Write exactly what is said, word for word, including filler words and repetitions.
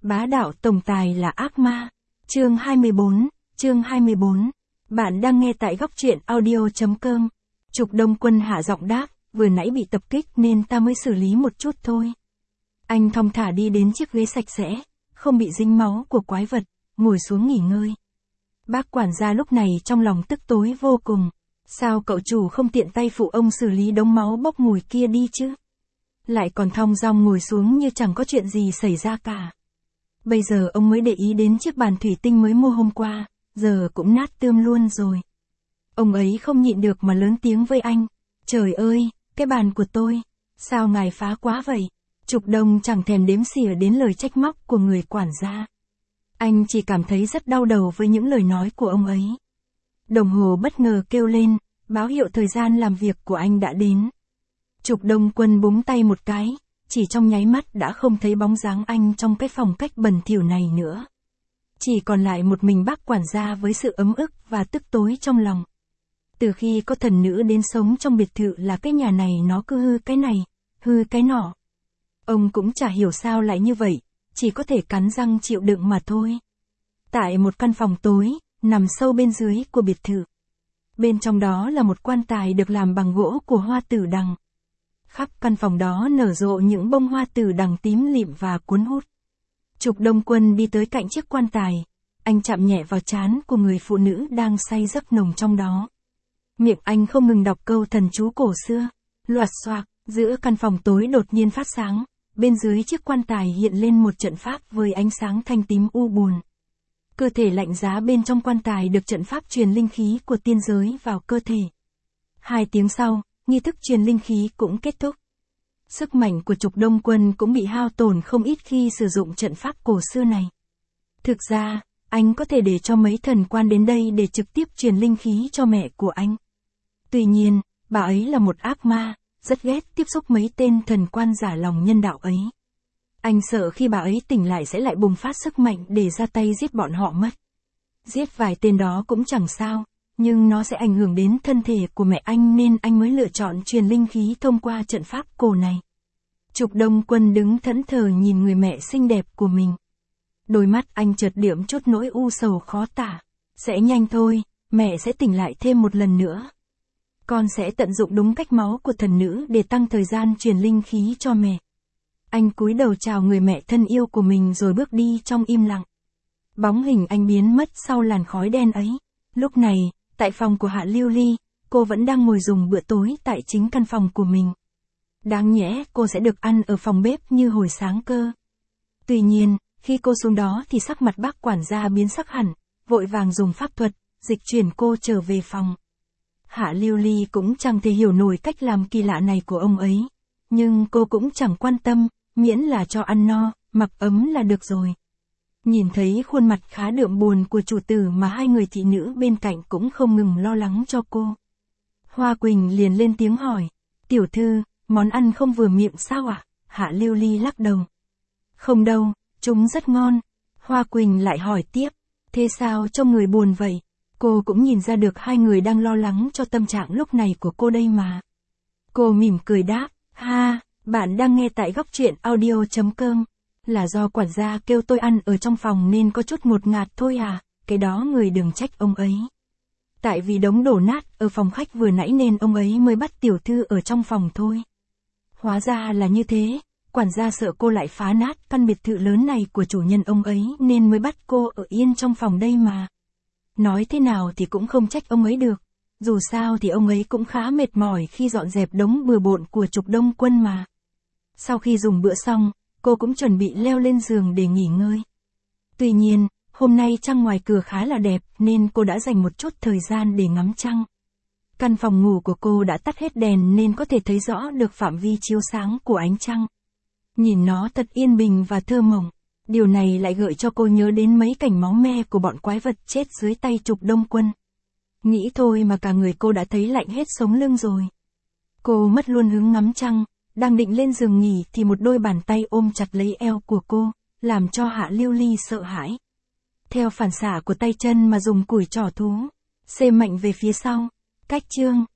Bá đạo tổng tài là ác ma. Chương hai mươi bốn, chương hai mươi bốn. Bạn đang nghe tại góc truyện audio chấm com. Trục Đông Quân hạ giọng đáp, vừa nãy bị tập kích nên ta mới xử lý một chút thôi. Anh thong thả đi đến chiếc ghế sạch sẽ, không bị dính máu của quái vật, ngồi xuống nghỉ ngơi. Bác quản gia lúc này trong lòng tức tối vô cùng. Sao cậu chủ không tiện tay phụ ông xử lý đống máu bốc mùi kia đi chứ? Lại còn thong dong ngồi xuống như chẳng có chuyện gì xảy ra cả. Bây giờ ông mới để ý đến chiếc bàn thủy tinh mới mua hôm qua, giờ cũng nát tươm luôn rồi. Ông ấy không nhịn được mà lớn tiếng với anh. Trời ơi, cái bàn của tôi, sao ngài phá quá vậy? Trục Đông chẳng thèm đếm xỉa đến lời trách móc của người quản gia. Anh chỉ cảm thấy rất đau đầu với những lời nói của ông ấy. Đồng hồ bất ngờ kêu lên, báo hiệu thời gian làm việc của anh đã đến. Trục Đông Quân búng tay một cái, chỉ trong nháy mắt đã không thấy bóng dáng anh trong cái phòng cách bẩn thỉu này nữa. Chỉ còn lại một mình bác quản gia với sự ấm ức và tức tối trong lòng. Từ khi có thần nữ đến sống trong biệt thự là cái nhà này nó cứ hư cái này, hư cái nọ. Ông cũng chả hiểu sao lại như vậy, chỉ có thể cắn răng chịu đựng mà thôi. Tại một căn phòng tối, nằm sâu bên dưới của biệt thự. Bên trong đó là một quan tài được làm bằng gỗ của hoa tử đằng. Khắp căn phòng đó nở rộ những bông hoa tử đằng tím lịm và cuốn hút. Trục Đông Quân đi tới cạnh chiếc quan tài, anh chạm nhẹ vào trán của người phụ nữ đang say giấc nồng trong đó. Miệng anh không ngừng đọc câu thần chú cổ xưa. Loạt xoạc, giữa căn phòng tối đột nhiên phát sáng, bên dưới chiếc quan tài hiện lên một trận pháp với ánh sáng thanh tím u buồn. Cơ thể lạnh giá bên trong quan tài được trận pháp truyền linh khí của tiên giới vào cơ thể. Hai tiếng sau, nghi thức truyền linh khí cũng kết thúc. Sức mạnh của Trục Đông Quân cũng bị hao tổn không ít khi sử dụng trận pháp cổ xưa này. Thực ra, anh có thể để cho mấy thần quan đến đây để trực tiếp truyền linh khí cho mẹ của anh. Tuy nhiên, bà ấy là một ác ma, rất ghét tiếp xúc mấy tên thần quan giả lòng nhân đạo ấy. Anh sợ khi bà ấy tỉnh lại sẽ lại bùng phát sức mạnh để ra tay giết bọn họ mất. Giết vài tên đó cũng chẳng sao, nhưng nó sẽ ảnh hưởng đến thân thể của mẹ anh nên anh mới lựa chọn truyền linh khí thông qua trận pháp cổ này. Trục Đông Quân đứng thẫn thờ nhìn người mẹ xinh đẹp của mình. Đôi mắt anh chợt điểm chút nỗi u sầu khó tả. Sẽ nhanh thôi, mẹ sẽ tỉnh lại thêm một lần nữa. Con sẽ tận dụng đúng cách máu của thần nữ để tăng thời gian truyền linh khí cho mẹ. Anh cúi đầu chào người mẹ thân yêu của mình rồi bước đi trong im lặng. Bóng hình anh biến mất sau làn khói đen ấy. Lúc này, tại phòng của Hạ Lưu Ly, cô vẫn đang ngồi dùng bữa tối tại chính căn phòng của mình. Đáng nhẽ cô sẽ được ăn ở phòng bếp như hồi sáng cơ. Tuy nhiên, khi cô xuống đó thì sắc mặt bác quản gia biến sắc hẳn, vội vàng dùng pháp thuật, dịch chuyển cô trở về phòng. Hạ Lưu Ly cũng chẳng thể hiểu nổi cách làm kỳ lạ này của ông ấy. Nhưng cô cũng chẳng quan tâm, miễn là cho ăn no, mặc ấm là được rồi. Nhìn thấy khuôn mặt khá đượm buồn của chủ tử mà hai người thị nữ bên cạnh cũng không ngừng lo lắng cho cô. Hoa Quỳnh liền lên tiếng hỏi, tiểu thư, món ăn không vừa miệng sao ạ? À? Hạ Lưu Ly lắc đầu. Không đâu, chúng rất ngon. Hoa Quỳnh lại hỏi tiếp, thế sao trông người buồn vậy? Cô cũng nhìn ra được hai người đang lo lắng cho tâm trạng lúc này của cô đây mà. Cô mỉm cười đáp, ha, bạn đang nghe tại góc truyện audio chấm com. Là do quản gia kêu tôi ăn ở trong phòng nên có chút ngột ngạt thôi à, cái đó người đừng trách ông ấy. Tại vì đống đổ nát ở phòng khách vừa nãy nên ông ấy mới bắt tiểu thư ở trong phòng thôi. Hóa ra là như thế, quản gia sợ cô lại phá nát căn biệt thự lớn này của chủ nhân ông ấy nên mới bắt cô ở yên trong phòng đây mà. Nói thế nào thì cũng không trách ông ấy được, dù sao thì ông ấy cũng khá mệt mỏi khi dọn dẹp đống bừa bộn của Trục Đông Quân mà. Sau khi dùng bữa xong, cô cũng chuẩn bị leo lên giường để nghỉ ngơi. Tuy nhiên, hôm nay trăng ngoài cửa khá là đẹp nên cô đã dành một chút thời gian để ngắm trăng. Căn phòng ngủ của cô đã tắt hết đèn nên có thể thấy rõ được phạm vi chiếu sáng của ánh trăng. Nhìn nó thật yên bình và thơ mộng. Điều này lại gợi cho cô nhớ đến mấy cảnh máu me của bọn quái vật chết dưới tay Trục Đông Quân. Nghĩ thôi mà cả người cô đã thấy lạnh hết sống lưng rồi. Cô mất luôn hứng ngắm trăng, đang định lên giường nghỉ thì một đôi bàn tay ôm chặt lấy eo của cô, làm cho Hạ Lưu Ly sợ hãi. Theo phản xạ của tay chân mà dùng củi trỏ thú, xê mạnh về phía sau. Cách chương,